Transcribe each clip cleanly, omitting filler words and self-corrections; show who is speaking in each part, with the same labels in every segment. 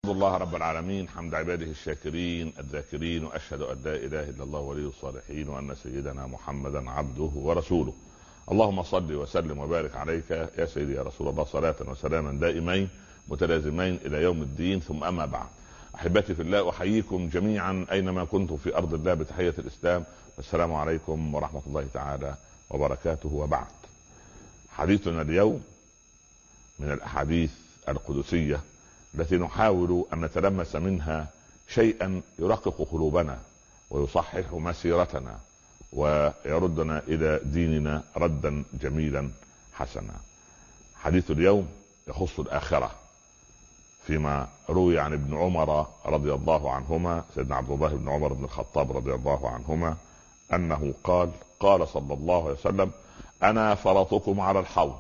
Speaker 1: الله رب العالمين حمد عباده الشاكرين الذاكرين، واشهد ان لا اله الا الله ولي الصالحين، وان سيدنا محمدا عبده ورسوله. اللهم صل وسلم وبارك عليك يا سيدي يا رسول الله، صلاة وسلاما دائمين متلازمين الى يوم الدين. ثم اما بعد، احبتي في الله، احييكم جميعا اينما كنتم في ارض الله بتحية الاسلام، والسلام عليكم ورحمة الله تعالى وبركاته. وبعد، حديثنا اليوم من الاحاديث القدسية التي نحاول ان نتلمس منها شيئا يرقق قلوبنا ويصحح مسيرتنا ويردنا الى ديننا ردا جميلا حسنا. حديث اليوم يخص الاخرة، فيما روي عن ابن عمر رضي الله عنهما، سيدنا عبد الله بن عمر بن الخطاب رضي الله عنهما، انه قال صلى الله عليه وسلم: انا فرطكم على الحوض،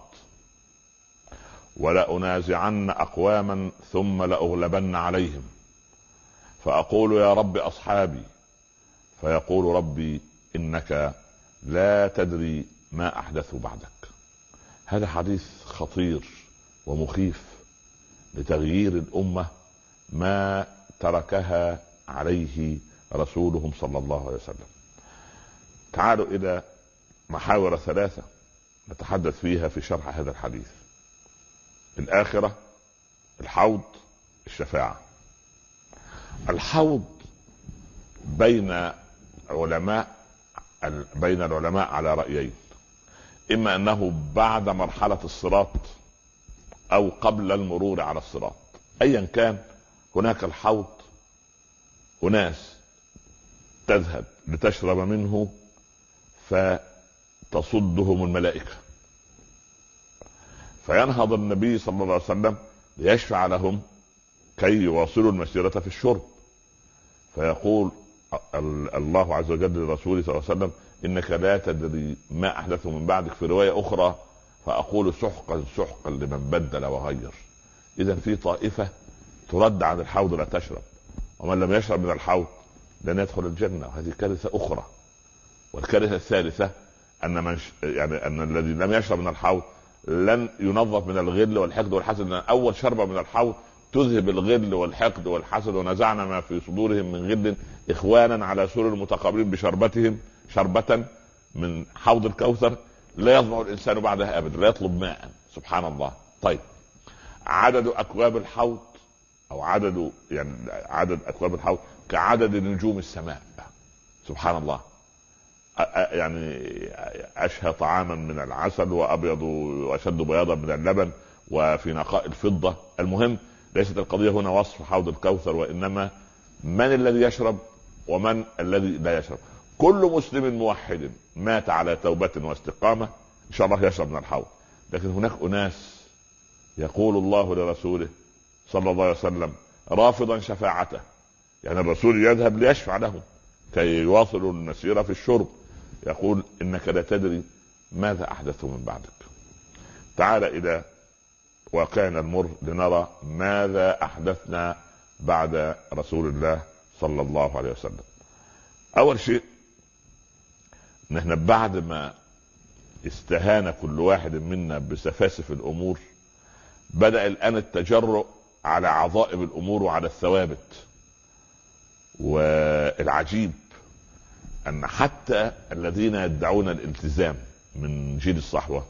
Speaker 1: ولأنازعن أقواما ثم لأغلبن عليهم، فأقول يا رب أصحابي، فيقول ربي إنك لا تدري ما أحدث بعدك. هذا حديث خطير ومخيف لتغيير الأمة ما تركها عليه رسولهم صلى الله عليه وسلم. تعالوا إلى محاور ثلاثة نتحدث فيها في شرح هذا الحديث: الآخرة، الحوض، الشفاعة. الحوض بين العلماء على رأيين: إما أنه بعد مرحلة الصراط أو قبل المرور على الصراط. أيا كان، هناك الحوض أناس تذهب لتشرب منه فتصدهم الملائكة، فينهض النبي صلى الله عليه وسلم ليشفع لهم كي يواصلوا المسيرة في الشرب، فيقول الله عز وجل لرسوله صلى الله عليه وسلم: إنك لا تدري ما أحدث من بعدك. في رواية أخرى: فأقول سحقا سحقا لمن بدل وغير. إذا في طائفة ترد عن الحوض لا تشرب، ومن لم يشرب من الحوض لن يدخل الجنة، وهذه كارثة أخرى. والكارثة الثالثة أن الذي لم يشرب من الحوض لن ينظف من الغل والحقد والحسد، لأن أول شربة من الحوض تذهب الغل والحقد والحسد: ونزعنا ما في صدورهم من غل إخوانا على سرر متقابلين بشربتهم شربة من حوض الكوثر لا يظمأ الإنسان بعدها أبدا، لا يطلب ماء. سبحان الله. طيب، عدد أكواب الحوض أو عدد أكواب الحوض كعدد نجوم السماء. سبحان الله. يعني أشهى طعاما من العسل، وأبيض وأشد بياضا من اللبن، وفي نقاء الفضة. المهم، ليست القضية هنا وصف حوض الكوثر، وإنما من الذي يشرب ومن الذي لا يشرب. كل مسلم موحد مات على توبة واستقامة إن شاء الله يشرب من الحوض. لكن هناك أناس يقول الله لرسوله صلى الله عليه وسلم رافضا شفاعته، يعني الرسول يذهب ليشفع لهم كي يواصلوا المسيرة في الشرب، يقول: إنك لا تدري ماذا أحدث من بعدك. تعال إلى واقعنا المر لنرى ماذا أحدثنا بعد رسول الله صلى الله عليه وسلم. أول شيء، نحن بعد ما استهان كل واحد منا بسفاسف الأمور، بدأ الآن التجرؤ على عظائم الأمور وعلى الثوابت. والعجيب أن حتى الذين يدعون الالتزام من جيل الصحوة،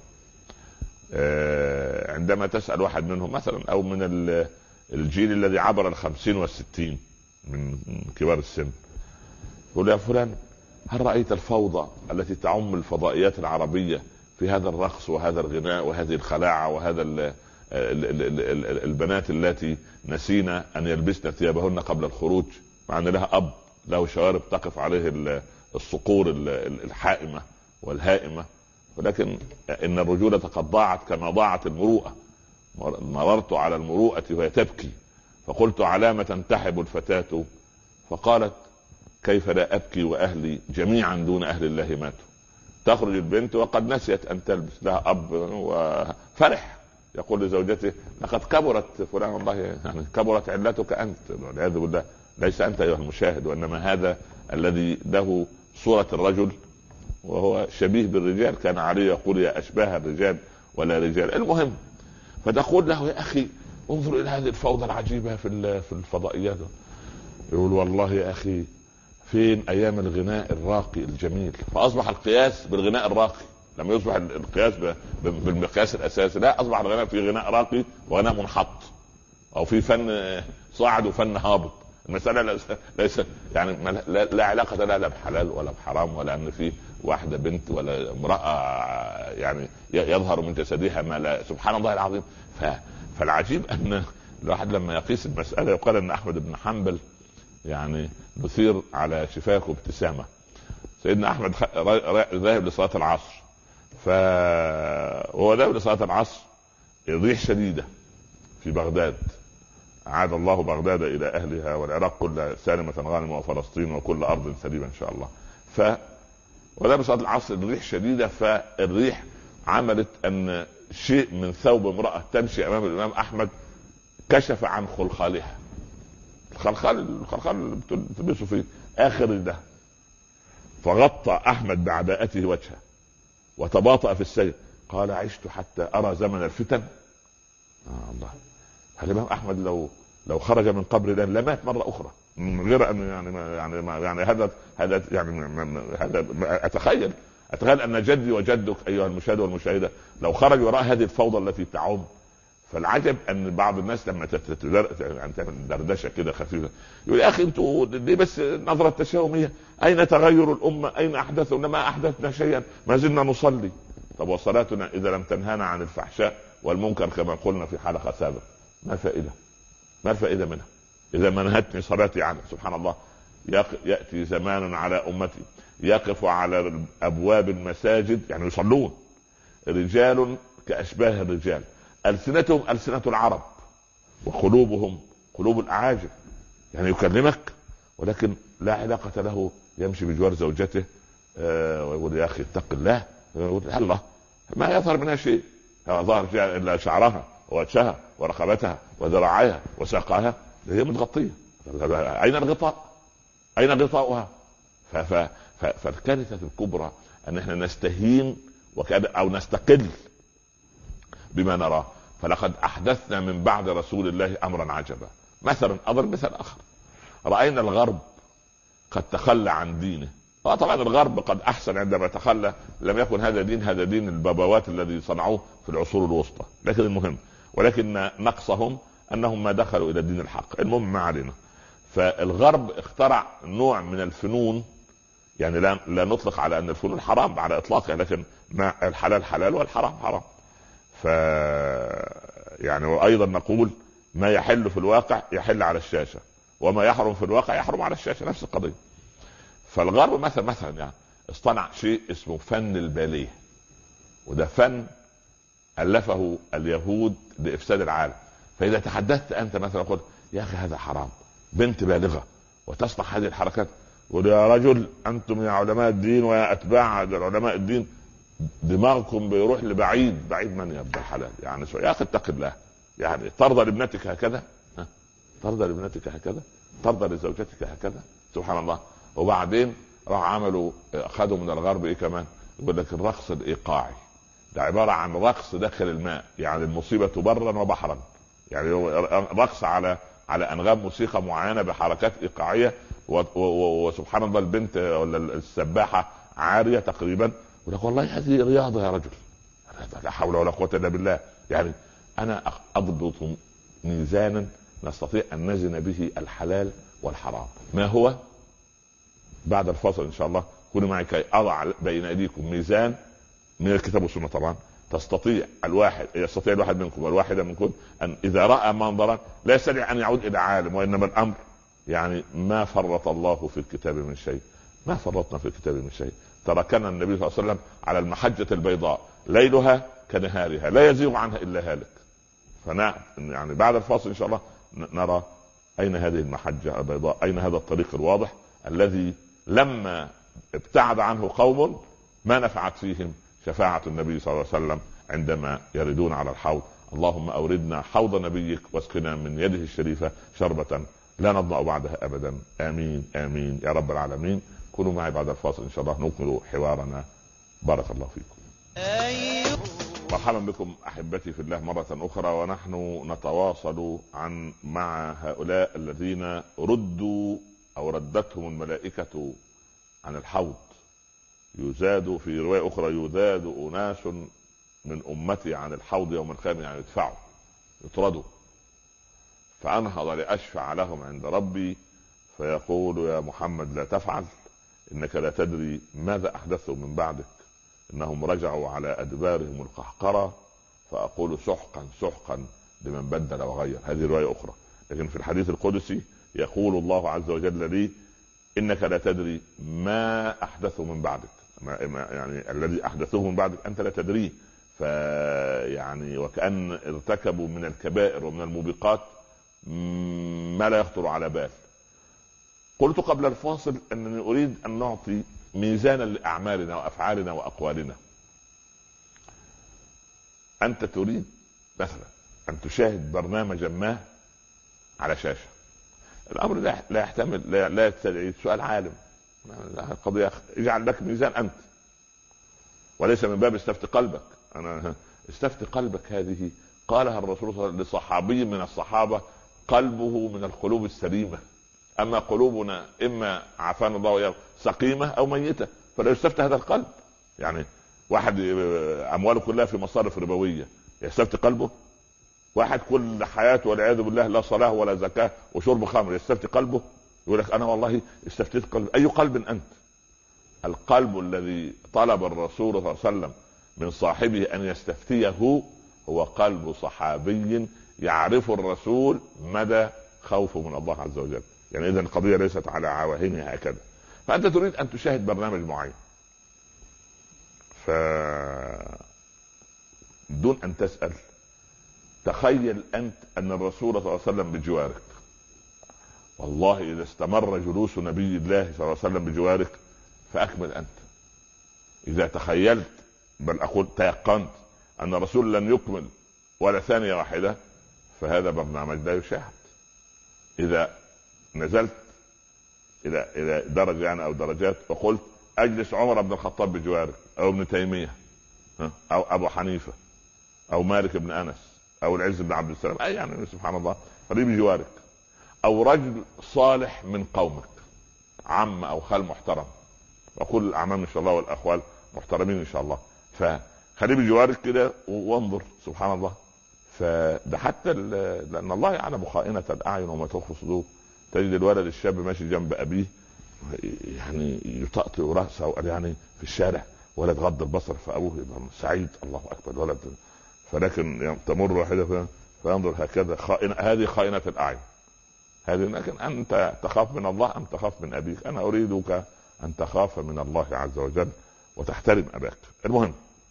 Speaker 1: عندما تسأل واحد منهم مثلا، أو من الجيل الذي عبر 50 و60 من كبار السن، يقول: يا فلان، هل رأيت الفوضى التي تعم الفضائيات العربية في هذا الرقص وهذا الغناء وهذه الخلاعة وهذا البنات التي نسينا أن يلبسن ثيابهن قبل الخروج، مع أن لها أب له شوارب تقف عليه الصقور الحائمة والهائمة، ولكن إن الرجولة قد ضاعت كما ضاعت المروءة. مررت على المروءة وهي تبكي، فقلت: على ما تنتحب الفتاة؟ فقالت: كيف لا أبكي وأهلي جميعا دون أهل الله ماتوا. تخرج البنت وقد نسيت أن تلبس، لها أب وفرح، يقول لزوجته: لقد كبرت فلان، والله يعني كبرت علتك أنت، والعياذ بالله. ليس أنت أيها المشاهد، وإنما هذا الذي له صورة الرجل وهو شبيه بالرجال. كان علي يقول: يا أشباه الرجال ولا رجال. المهم، فتقول له: يا أخي، انظر الى هذه الفوضى العجيبه في الفضائيات. يقول والله يا اخي فين ايام الغناء الراقي الجميل؟ فاصبح القياس بالغناء الراقي، لما يصبح القياس بالمقياس الاساسي، لا، اصبح الغناء في غناء راقي وغناء منحط، او في فن صاعد وفن هابط. المساله ليس يعني لا علاقه لها لا بحلال ولا بحرام، ولا ان في واحده بنت ولا امراه يعني يظهر من جسدها ما لا، سبحان الله العظيم. فالعجيب ان الواحد لما يقيس المساله يقال ان احمد بن حنبل يعني نثير على شفاكه ابتسامه. سيدنا احمد ذاهب لصلاه العصر، فهو ذاهب لصلاه العصر ريح شديده في بغداد، عاد الله بغداد الى اهلها والعراق كلها سالمه غانمه وفلسطين وكل ارض سليمه ان شاء الله. وذهب لصلاه العصر الريح شديده، فالريح عملت ان شيء من ثوب امراه تمشي امام الامام احمد كشف عن خلخالها، الخلخال اللي بتلبسه في اخر ده، فغطى احمد بعباءته وجهه وتباطأ في السير. قال عشت حتى ارى زمن الفتن. الله، الامام احمد لو خرج من قبر ده لمات مره اخرى، من غير ان يعني هذا يعني هذا اتخيل ان جدي وجدك ايها المشاهد والمشاهده لو خرج وراء هذه الفوضى التي تعم. فالعجب ان بعض الناس لما يعني تعمل دردشه كده خفيفه يقول يا اخي انتوا ليه بس نظره تشاؤميه؟ اين تغير الامه؟ اين احدثوا؟ ما احدثنا شيئا، ما زلنا نصلي. طب وصلاتنا اذا لم تنهانا عن الفحشاء والمنكر كما قلنا في حلقه سابقه ما فائده؟ ما الفائده منها اذا ما نهتني صلاتي عنها؟ سبحان الله. ياتي زمان على امتي يقف على ابواب المساجد يعني يصلون رجال كاشباه الرجال، ألسنتهم ألسنة العرب وقلوبهم قلوب الأعاجم، يعني يكلمك ولكن لا علاقة له، يمشي بجوار زوجته ويقول يا أخي اتق الله، يقول الله ما يظهر منها شيء، ظهر إلا شعرها ووجهها ورقبتها وذراعيها وساقها، هي متغطية. أين الغطاء؟ أين غطاؤها؟ فالكارثة الكبرى أن احنا نستهين أو نستقل بما نراه. فلقد احدثنا من بعد رسول الله امرا عجبا. مثلا اضرب مثال اخر، راينا الغرب قد تخلى عن دينه. طبعا الغرب قد احسن عندما تخلى، لم يكن هذا دين البابوات الذي صنعوه في العصور الوسطى، لكن المهم ولكن نقصهم انهم ما دخلوا الى دين الحق. المهم ما علينا. فالغرب اخترع نوع من الفنون، يعني لا نطلق على ان الفنون حرام على اطلاقها، لكن ما الحلال حلال والحرام حرام. يعني وايضا نقول ما يحل في الواقع يحل على الشاشة، وما يحرم في الواقع يحرم على الشاشة، نفس القضية. فالغرب مثلا يعني اصطنع شيء اسمه فن الباليه، وده فن ألفه اليهود لإفساد العالم. فإذا تحدثت أنت مثلا قلت يا أخي هذا حرام، بنت بالغة وتصنع هذه الحركات، وقل يا رجل أنتم يا علماء الدين ويا أتباع علماء الدين دماغكم بيروح لبعيد بعيد من يبدأ الحلال. يعني يا أخي اتق الله، يعني ترضى لابنتك هكذا؟ ترضى لابنتك هكذا؟ ترضى لزوجتك هكذا؟ سبحان الله. وبعدين راح عملوا خدوا من الغرب ايه كمان، يقول لك الرقص الايقاعي، ده عباره عن رقص داخل الماء، يعني المصيبه برا وبحرا، يعني رقص على انغام موسيقى معينه بحركات ايقاعيه، وسبحان الله البنت ولا السباحه عاريه تقريبا، يقول لك والله هذه رياضه يا رجل، لا حول ولا قوه الا بالله. يعني انا اضبط ميزانا نستطيع ان نزن به الحلال والحرام. ما هو؟ بعد الفصل ان شاء الله كونوا معي كي اضع بين ايديكم ميزان من الكتاب والسنه. طبعا يستطيع الواحد منكم والواحده منكم ان اذا راى منظرا لا يستطيع ان يعود الى عالم، وانما الامر يعني ما فرط الله في الكتاب من شيء، ما فرطنا في الكتاب من شيء. تركنا النبي صلى الله عليه وسلم على المحجه البيضاء ليلها كنهارها لا يزيغ عنها الا هالك. يعني بعد الفاصل ان شاء الله نرى اين هذه المحجه البيضاء، اين هذا الطريق الواضح الذي لما ابتعد عنه قوم ما نفعت فيهم شفاعة النبي صلى الله عليه وسلم عندما يردون على الحوض. اللهم أوردنا حوض نبيك واسقنا من يده الشريفة شربة لا نضمأ بعدها أبدا، آمين آمين يا رب العالمين. كونوا معي بعد الفاصل إن شاء الله نكمل حوارنا. بارك الله فيكم. مرحبا بكم احبتي في الله مرة اخرى، ونحن نتواصل مع هؤلاء الذين ردوا او ردتهم الملائكة عن الحوض. يزاد في رواية اخرى يزاد اناس من امتي عن الحوض يوم القيامة، يعني يدفعوا يطردوا، فانهض لاشفع لهم عند ربي فيقول يا محمد لا تفعل، انك لا تدري ماذا احدثوا من بعدك، انهم رجعوا على ادبارهم القهقرة، فاقول سحقا سحقا لمن بدل وغير. هذه رواية اخرى. لكن في الحديث القدسي يقول الله عز وجل لي انك لا تدري ما احدثوا من بعدك، يعني الذي احدثوه من بعدك انت لا تدريه. فيعني وكأن ارتكبوا من الكبائر ومن الموبقات ما لا يخطر على بال. قلت قبل الفاصل انني اريد ان نعطي ميزانا لاعمالنا وافعالنا واقوالنا. انت تريد مثلا ان تشاهد برنامجا ما على شاشة، الامر لا يحتمل لا يستدعي سؤال عالم، قضية اجعل لك ميزان انت، وليس من باب استفتي قلبك. انا استفتي قلبك هذه قالها الرسول صلى الله عليه وسلم لصحابي من الصحابة قلبه من القلوب السليمة، اما قلوبنا اما عافانا الله وإياه سقيمة او ميتة، فلا يستفتي هذا القلب. يعني واحد امواله كلها في مصارف ربوية يستفتي قلبه؟ واحد كل حياته والعياذ بالله لا صلاة ولا زكاة وشرب خمر يستفتي قلبه؟ يقول لك انا والله استفتيت قلب. اي قلب انت؟ القلب الذي طلب الرسول صلى الله عليه وسلم من صاحبه ان يستفتيه هو قلب صحابي يعرف الرسول مدى خوفه من الله عز وجل. يعني اذا القضية ليست على عواهنها هكذا. فانت تريد ان تشاهد برنامج معين، دون ان تسأل تخيل انت ان الرسول صلى الله عليه وسلم بجوارك. والله اذا استمر جلوس نبي الله صلى الله عليه وسلم بجوارك فاكمل انت. اذا تخيلت بل اقول تيقنت ان الرسول لن يكمل ولا ثانية واحدة فهذا برنامج لا يشاهد. اذا نزلت الى درجة يعني او درجات وقلت اجلس عمر بن الخطاب بجوارك او ابن تيمية او ابو حنيفة او مالك بن انس او العز بن عبد السلام، اي يعني سبحان الله قريب بجوارك، او رجل صالح من قومك عم او خال محترم، وكل الاعمام ان شاء الله والاخوال محترمين ان شاء الله، فخليه بجوارك كده وانظر سبحان الله. فده حتى لان الله يعلم خائنة الاعين وما تخفي الصدور. تجد الولد الشاب ماشي جنب ابيه يعني يطأطئ رأسه يعني في الشارع، ولد غض البصر فابوه يبقى سعيد الله اكبر ولد، فلكن تمر واحدة فينظر هكذا. هذه خائنة الاعين هذه. لكن انت تخاف من الله ام تخاف من ابيك؟ انا اريدك ان تخاف من الله عز وجل وتحترم اباك. المهم،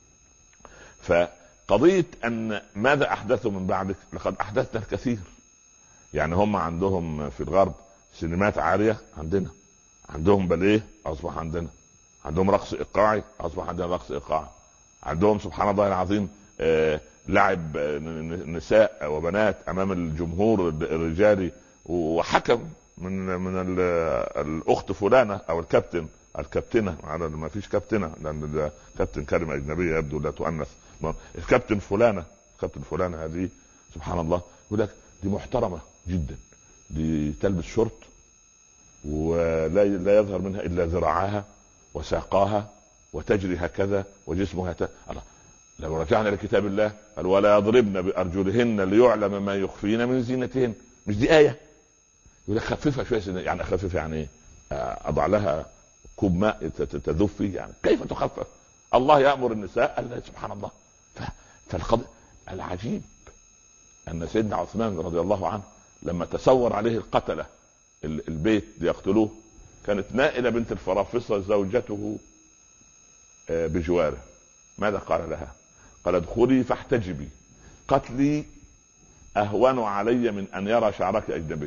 Speaker 1: فقضية ان ماذا احدثوا من بعدك، لقد احدثنا الكثير. يعني هم عندهم في الغرب سينمات عالية، عندهم باليه اصبح عندهم رقص ايقاعي اصبح عندنا رقص ايقاعي، عندهم سبحان الله العظيم لعب نساء وبنات امام الجمهور الرجالي، وحكم من الاخت فلانة او الكابتنة على ما فيش كابتنة لان كابتن كلمة اجنبية يبدو لا تؤنث. الكابتن فلانة هذه سبحان الله يقول لك دي محترمة جدا، دي تلبس شورت ولا يظهر منها الا ذراعها وساقاها وتجري هكذا وجسمها الله. لو رجعنا لكتاب الله قال ولا يضربن بارجلهن ليعلم ما يخفين من زينتهن. مش دي آية؟ يقول لك خففها شوية. يعني اخففها يعني ايه؟ اضع لها كوب ماء تذوب فيه؟ يعني كيف تخفف؟ الله يأمر النساء الله سبحان الله. فالقضية العجيب ان سيدنا عثمان رضي الله عنه لما تسور عليه القتلة البيت ليقتلوه، كانت نائلة بنت الفرافصة زوجته بجواره. ماذا قال لها؟ قال ادخلي فاحتجبي، قتلي اهون علي من ان يرى شعرك اجنبي.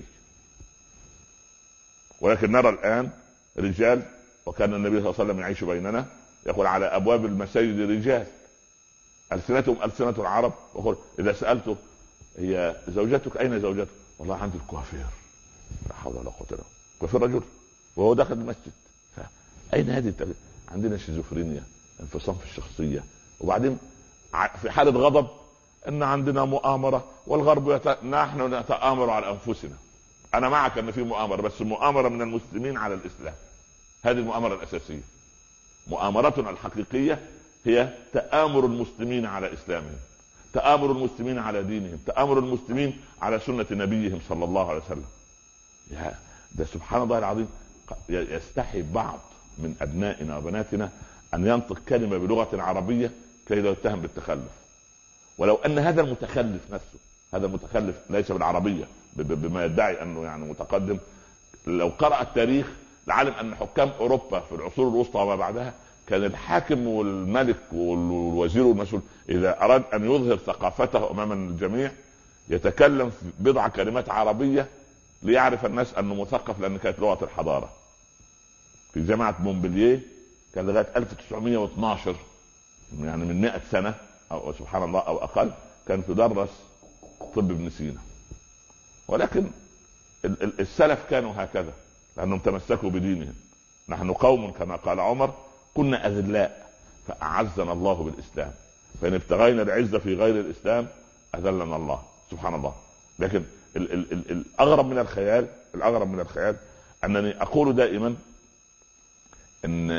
Speaker 1: ولكن نرى الان رجال، وكان النبي صلى الله عليه وسلم يعيش بيننا يقول على ابواب المساجد رجال السنتهم السنة العرب، وقل اذا سألته هي زوجتك اين زوجتك؟ والله عندي الكوافير. لا حول ولا قوة الا بالله. كوافير رجل وهو داخل المسجد. اين هذه عندنا شيزوفرينيا، انفصام في الشخصية. وبعدين في حالة غضب ان عندنا مؤامرة والغرب نحن نتآمر على انفسنا. انا معك ان في مؤامرة، بس مؤامرة من المسلمين على الاسلام، هذه المؤامرة الاساسية. مؤامرتنا الحقيقية هي تآمر المسلمين على اسلامهم، تآمر المسلمين على دينهم، تآمر المسلمين على سنة نبيهم صلى الله عليه وسلم. ده سبحان الله العظيم، يستحي بعض من ابنائنا وبناتنا ان ينطق كلمة بلغة عربية كي لا يتهم بالتخلف، ولو ان هذا المتخلف نفسه، هذا المتخلف ليس بالعربية بما يدعي انه يعني متقدم، لو قرأ التاريخ لعلم ان حكام اوروبا في العصور الوسطى وما بعدها كان الحاكم والملك والوزير والمسؤول اذا اراد ان يظهر ثقافته امام الجميع يتكلم في بضع كلمات عربية ليعرف الناس انه مثقف، لان كانت لغة الحضارة. في جامعة مونبلييه كان لغاية 1912 يعني من 100 سنة او سبحان الله او اقل كان تدرس طب ابن سينا. ولكن السلف كانوا هكذا لانهم تمسكوا بدينهم. نحن قوم كما قال عمر كنا اذلاء فاعزنا الله بالاسلام، فان ابتغينا العزة في غير الاسلام اذلنا الله سبحان الله. لكن الاغرب من الخيال، الاغرب من الخيال انني اقول دائما ان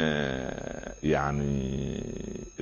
Speaker 1: يعني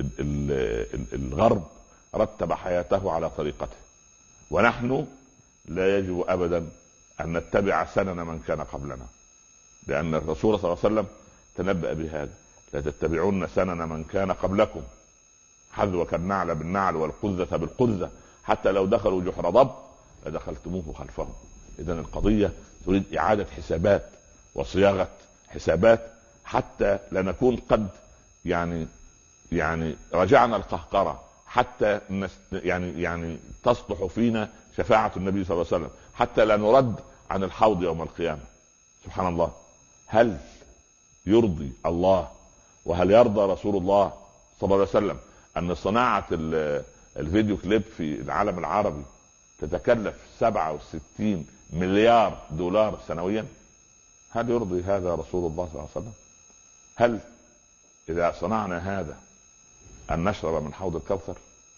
Speaker 1: الغرب رتب حياته على طريقته، ونحن لا يجب ابدا ان نتبع سنن من كان قبلنا، لان الرسول صلى الله عليه وسلم تنبأ بهذا: لا تتبعون سنن من كان قبلكم حذو النعل بالنعل والقذة بالقذة، حتى لو دخلوا جحر ضب لدخلتموه خلفهم. اذا القضية تريد اعادة حسابات وصياغة حسابات حتى لا نكون قد يعني رجعنا القهقرة، حتى يعني تصلح فينا شفاعة النبي صلى الله عليه وسلم، حتى لا نرد عن الحوض يوم القيامة. سبحان الله، هل يرضي الله وهل يرضى رسول الله صلى الله عليه وسلم ان صناعة الفيديو كليب في العالم العربي تتكلف 67 مليار دولار سنويا؟ هل يرضي هذا رسول الله صلى الله عليه وسلم؟ هل اذا صنعنا هذا ان نشرب من حوض الكوثر؟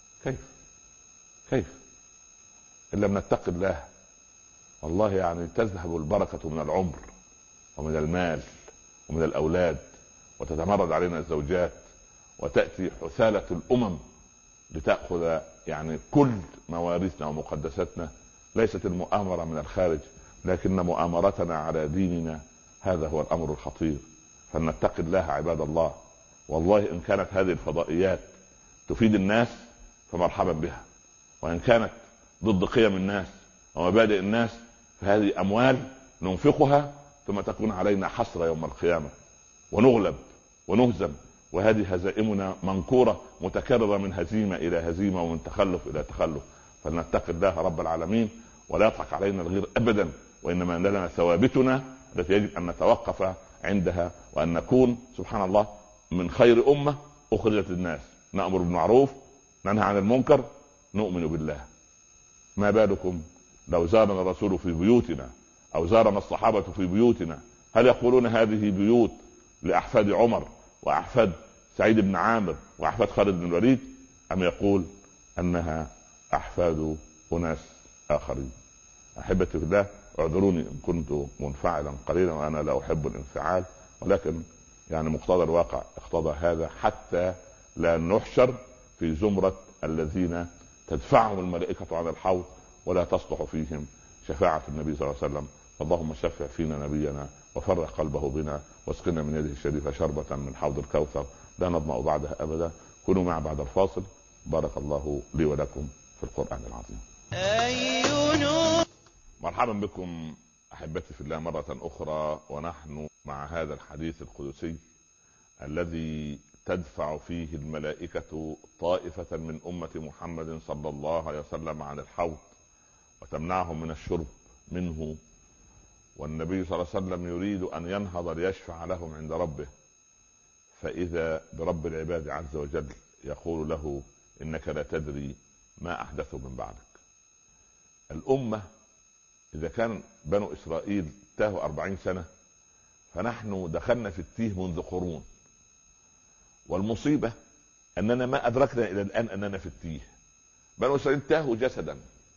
Speaker 1: كيف ان لم نتق الله والله يعني تذهب البركة من العمر ومن المال ومن الاولاد، وتتمرد علينا الزوجات، وتأتي حثالة الامم لتأخذ يعني كل موارثنا ومقدساتنا. ليست المؤامرة من الخارج، لكن مؤامرتنا على ديننا، هذا هو الامر الخطير. فلنتق الله عباد الله. والله ان كانت هذه الفضائيات تفيد الناس فمرحبا بها، وان كانت ضد قيم الناس ومبادئ الناس فهذه اموال ننفقها ثم تكون علينا حسرة يوم القيامة، ونغلب ونهزم، وهذه هزائمنا منكورة متكررة من هزيمة الى هزيمة ومن تخلف الى تخلف. فلنتق الله رب العالمين ولا يضحك علينا الغير ابدا، وانما لنا ثوابتنا التي يجب ان نتوقف عندها، وان نكون سبحان الله من خير امة اخرجت للناس، نأمر بالمعروف ننهى عن المنكر نؤمن بالله. ما بالكم لو زارنا الرسول في بيوتنا او زارنا الصحابة في بيوتنا؟ هل يقولون هذه بيوت لاحفاد عمر واحفاد سعيد بن عامر واحفاد خالد بن الوليد، ام يقول انها احفاد اناس اخرين؟ احبتي في الله، اعذروني ان كنت منفعلا قليلا وانا لا احب الانفعال، ولكن يعني مقتضى الواقع اقتضى هذا، حتى لا نحشر في زمرة الذين تدفعهم الملائكة عن الحوض ولا تصلح فيهم شفاعة النبي صلى الله عليه وسلم. اللهم شفع فينا نبينا وفرح قلبه بنا، واسقنا من يده الشريفة شربة من حوض الكوثر لا نظمأ بعدها ابدا. كونوا مع بعد الفاصل. بارك الله لي ولكم في القرآن العظيم. مرحبا بكم احبتي في الله مرة اخرى، ونحن مع هذا الحديث القدسي الذي تدفع فيه الملائكة طائفة من أمة محمد صلى الله عليه وسلم عن الحوض وتمنعهم من الشرب منه، والنبي صلى الله عليه وسلم يريد أن ينهض ليشفع لهم عند ربه، فإذا برب العباد عز وجل يقول له: إنك لا تدري ما أحدثوا من بعدك. الأمة إذا كان بنو إسرائيل تاهوا 40 سنة، فنحن دخلنا في التيه منذ قرون. والمصيبة اننا ما ادركنا الى الان اننا في التيه. بنو اسرائيل تاهوا جسدا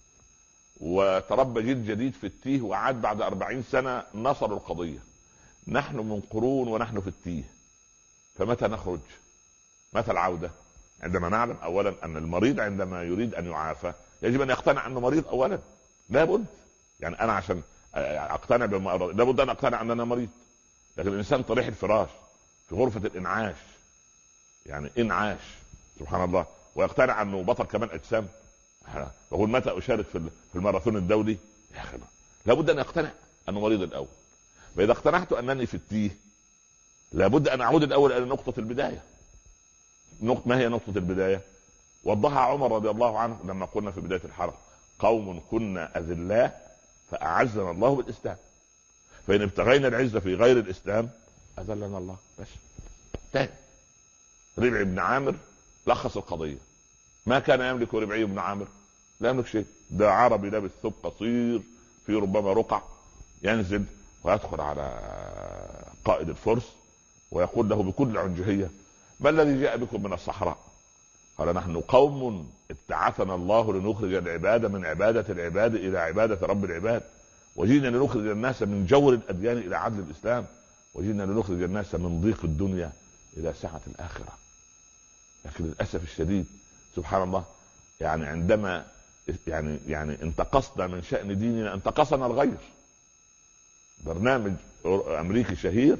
Speaker 1: وتربى جيل جديد في التيه، وعاد بعد 40 سنة نصروا القضية. نحن من قرون ونحن في التيه، فمتى نخرج؟ متى العودة؟ عندما نعلم اولا ان المريض عندما يريد ان يعافى يجب ان يقتنع انه مريض اولا، لابد. يعني انا عشان اقتنع بالمرض لابد ان اقتنع ان انا مريض. لكن الانسان طريح الفراش في غرفة الانعاش، يعني انعاش سبحان الله، ويقتنع انه بطل كمان اجسام. بقول متى اشارك في الماراثون الدولي؟ يا اخي لابد ان اقتنع انه مريض الاول. فاذا اقتنعت انني في التيه لابد ان اعود الاول الى نقطة البداية. ما هي نقطة البداية؟ وضحها عمر رضي الله عنه لما قلنا في بداية الحرب: قوم كنا أذلاء فأعزنا الله بالإسلام، فإن ابتغينا العزة في غير الإسلام أذلنا الله. بس تاني ربعي بن عامر لخص القضية. ما كان يملك ربعي بن عامر؟ لا يملك شيء. ده عربي لابس ثوب قصير في ربما رقع، ينزل ويدخل على قائد الفرس ويقول له بكل عنجهية: ما الذي جاء بكم من الصحراء؟ قال: نحن قوم ابتعثنا الله لنخرج العباد من عبادة العباد إلى عبادة رب العباد، وجينا لنخرج الناس من جور الأديان إلى عدل الإسلام، وجينا لنخرج الناس من ضيق الدنيا إلى سعة الآخرة. لكن للأسف الشديد سبحان الله، يعني عندما يعني انتقصنا من شأن ديننا انتقصنا الغير. برنامج أمريكي شهير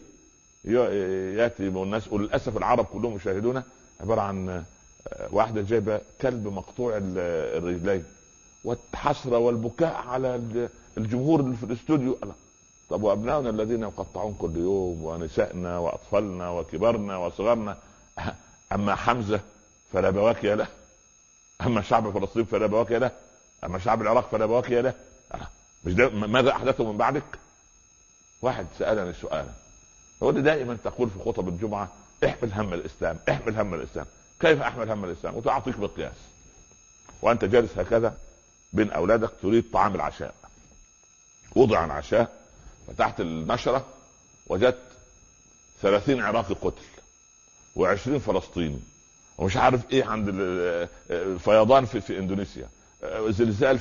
Speaker 1: ياتي والناس، وللاسف العرب كلهم يشاهدونه، عباره عن واحده جايبه كلب مقطوع الرجلين والحسره والبكاء على الجمهور اللي في الاستوديو. طب وابنائنا الذين يقطعون كل يوم، ونسائنا واطفالنا وكبرنا وصغرنا، اما حمزه فلا بواكي له، اما شعب فلسطين فلا بواكي له، اما شعب العراق فلا بواكي له. مش ده ماذا احدثوا من بعدك؟ واحد سالني سؤالا، هو دائما تقول في خطب الجمعة: احمل هم الاسلام، احمل هم الاسلام. كيف احمل هم الاسلام؟ وتعطيك بالقياس، وانت جالس هكذا بين اولادك تريد طعام العشاء، وضع العشاء، فتحت النشرة وجدت 30 عراقي قتل و20 فلسطيني، ومش عارف ايه عند فيضان في اندونيسيا، زلزال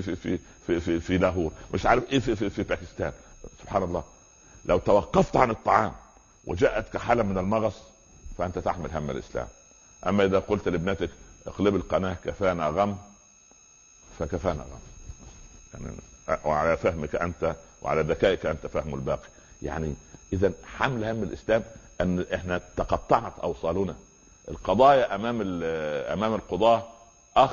Speaker 1: في لاهور، مش عارف ايه في باكستان. سبحان الله، لو توقفت عن الطعام وجاءتك حالة من المغص فأنت تحمل هم الإسلام. أما إذا قلت لابنتك: اقلب القناة كفانا غم، فكفانا غم. يعني وعلى فهمك أنت وعلى ذكائك أنت فهم الباقي. يعني إذا حمل هم الإسلام أن إحنا تقطعت أوصالنا. القضايا أمام القضاة، أخ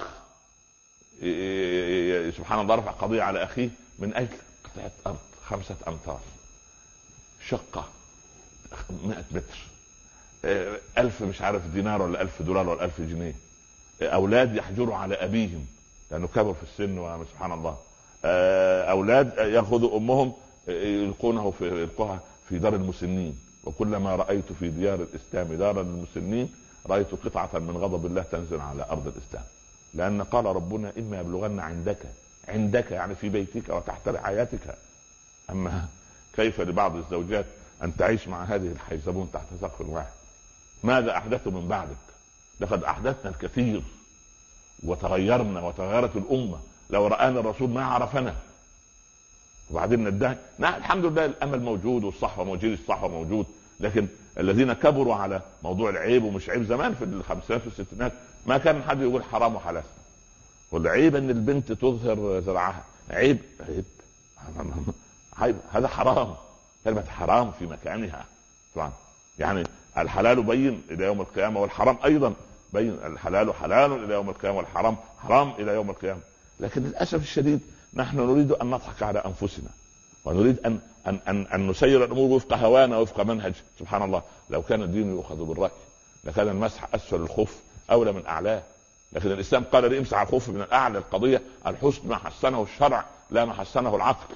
Speaker 1: سبحان الله رفع قضية على أخيه من أجل قطعة أرض 5 أمتار، شقة 100 متر، 1000 مش عارف دينار ولا 1000 دولار ولا 1000 جنيه. أولاد يحجروا على أبيهم لأنه كبر في السن، وسبحان الله أولاد يأخذوا أمهم يلقوها في دار المسنين. وكلما رأيت في ديار الإسلام دارا للمسنين رأيت قطعة من غضب الله تنزل على أرض الإسلام. لأن قال ربنا: إما يبلغن عندك يعني في بيتك وتحت رعايتك. أما كيف لبعض الزوجات أن تعيش مع هذه الحيزبون تحت سقف واحد؟ ماذا أحدثوا من بعدك؟ لقد أحدثنا الكثير وتغيرنا وتغيرت الأمة. لو رآنا الرسول ما عرفنا. وبعدين ندعي نعم الحمد لله الأمل موجود والصحوة موجود، الصحوة موجود، لكن الذين كبروا على موضوع العيب ومش عيب. زمان في الخمسينات والستينات ما كان حد يقول حرام وحلال، والعيب ان البنت تظهر ذراعها، عيب هذا حرام. كلمة حرام في مكانها طبعا. يعني الحلال بين الى يوم القيامة، والحرام ايضا بين. الحلال حلال الى يوم القيامة، والحرام حرام الى يوم القيامة. لكن للاسف الشديد نحن نريد ان نضحك على انفسنا، ونريد ان نسير الامور وفق هوانا وفق منهج. سبحان الله، لو كان الدين يؤخذ بالراي لكان المسح اسفل الخف اولى من اعلاه. لكن الاسلام قال لي امسح الخف من الاعلى. القضيه الحسن ما حسنه الشرع لا ما حسنه العقل.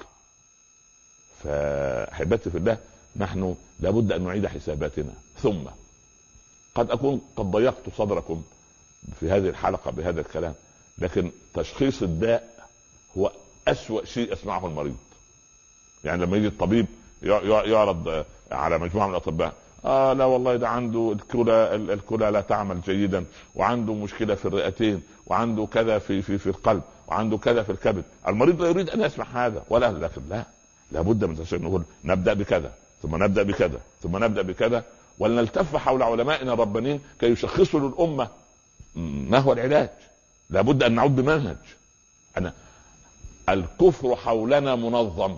Speaker 1: فاحبتي في الله، نحن لابد ان نعيد حساباتنا. ثم قد اكون قد ضيقت صدركم في هذه الحلقه بهذا الكلام، لكن تشخيص الداء هو اسوأ شيء يسمعه المريض. يعني لما يجي الطبيب يعرض على مجموعه من الاطباء: لا والله ده عنده الكلى لا تعمل جيدا، وعنده مشكله في الرئتين، وعنده كذا في القلب، وعنده كذا في الكبد. المريض لا يريد ان يسمع هذا ولا، لكن لابد من تشريع. نقول نبدا بكذا، ثم نبدا بكذا، ثم نبدا بكذا، ولنلتف حول علمائنا الربانيين كي يشخصوا للامه ما هو العلاج. لابد ان نعود بمنهج. الكفر حولنا منظم،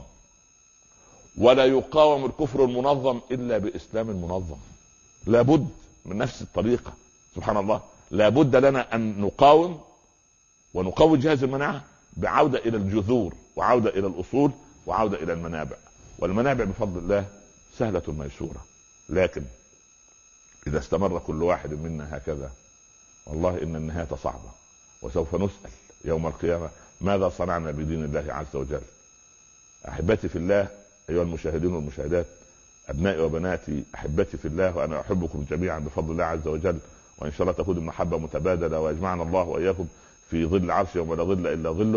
Speaker 1: ولا يقاوم الكفر المنظم الا باسلام منظم. لابد من نفس الطريقه. سبحان الله، لابد لنا ان نقاوم ونقوي جهاز المناعه بعوده الى الجذور، وعوده الى الاصول، وعوده الى المنابع. والمنابع بفضل الله سهله ميسوره، لكن اذا استمر كل واحد منا هكذا والله ان النهايه صعبه، وسوف نسال يوم القيامه ماذا صنعنا بدين الله عز وجل. احبتي في الله، ايها المشاهدين والمشاهدات، ابنائي وبناتي، احبتي في الله، وانا احبكم جميعا بفضل الله عز وجل، وان شاء الله تكون المحبه متبادله، ويجمعنا الله واياكم في ظل عرشه يوم لا ظل الا ظله.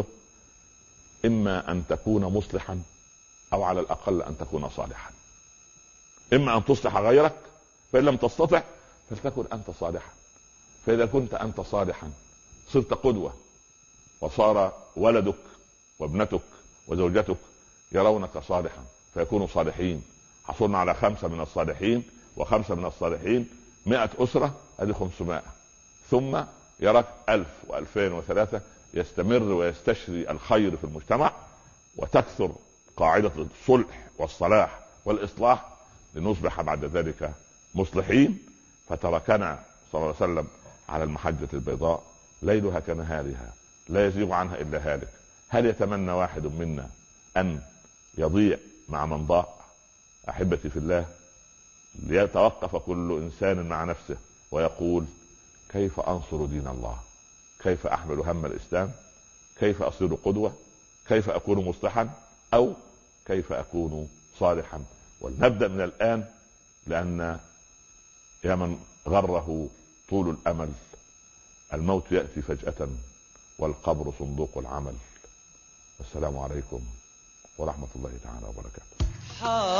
Speaker 1: اما ان تكون مصلحا، او على الاقل ان تكون صالحا. اما ان تصلح غيرك، فان لم تستطع فلتكن انت صالحا. فاذا كنت انت صالحا صرت قدوه، وصار ولدك وابنتك وزوجتك يرونك صالحا فيكونوا صالحين. حصلنا على 5 من الصالحين، و5 من الصالحين 100 أسرة، هذه 500. ثم يراك 1000 و2000 و3، يستمر ويستشري الخير في المجتمع، وتكثر قاعدة الصلح والصلاح والإصلاح، لنصبح بعد ذلك مصلحين. فتركنا صلى الله عليه وسلم على المحجة البيضاء ليلها كنهارها لا يزيغ عنها إلا هالك. هل يتمنى واحد منا أن يضيع مع من ضاع؟ أحبتي في الله، ليتوقف كل إنسان مع نفسه ويقول كيف أنصر دين الله؟ كيف أحمل هم الإسلام؟ كيف أصير قدوة؟ كيف أكون مصلحا؟ أو كيف أكون صالحا؟ ولنبدأ من الآن، لأن يا من غره طول الأمل الموت يأتي فجأة، والقبر صندوق العمل. السلام عليكم ورحمة الله تعالى وبركاته.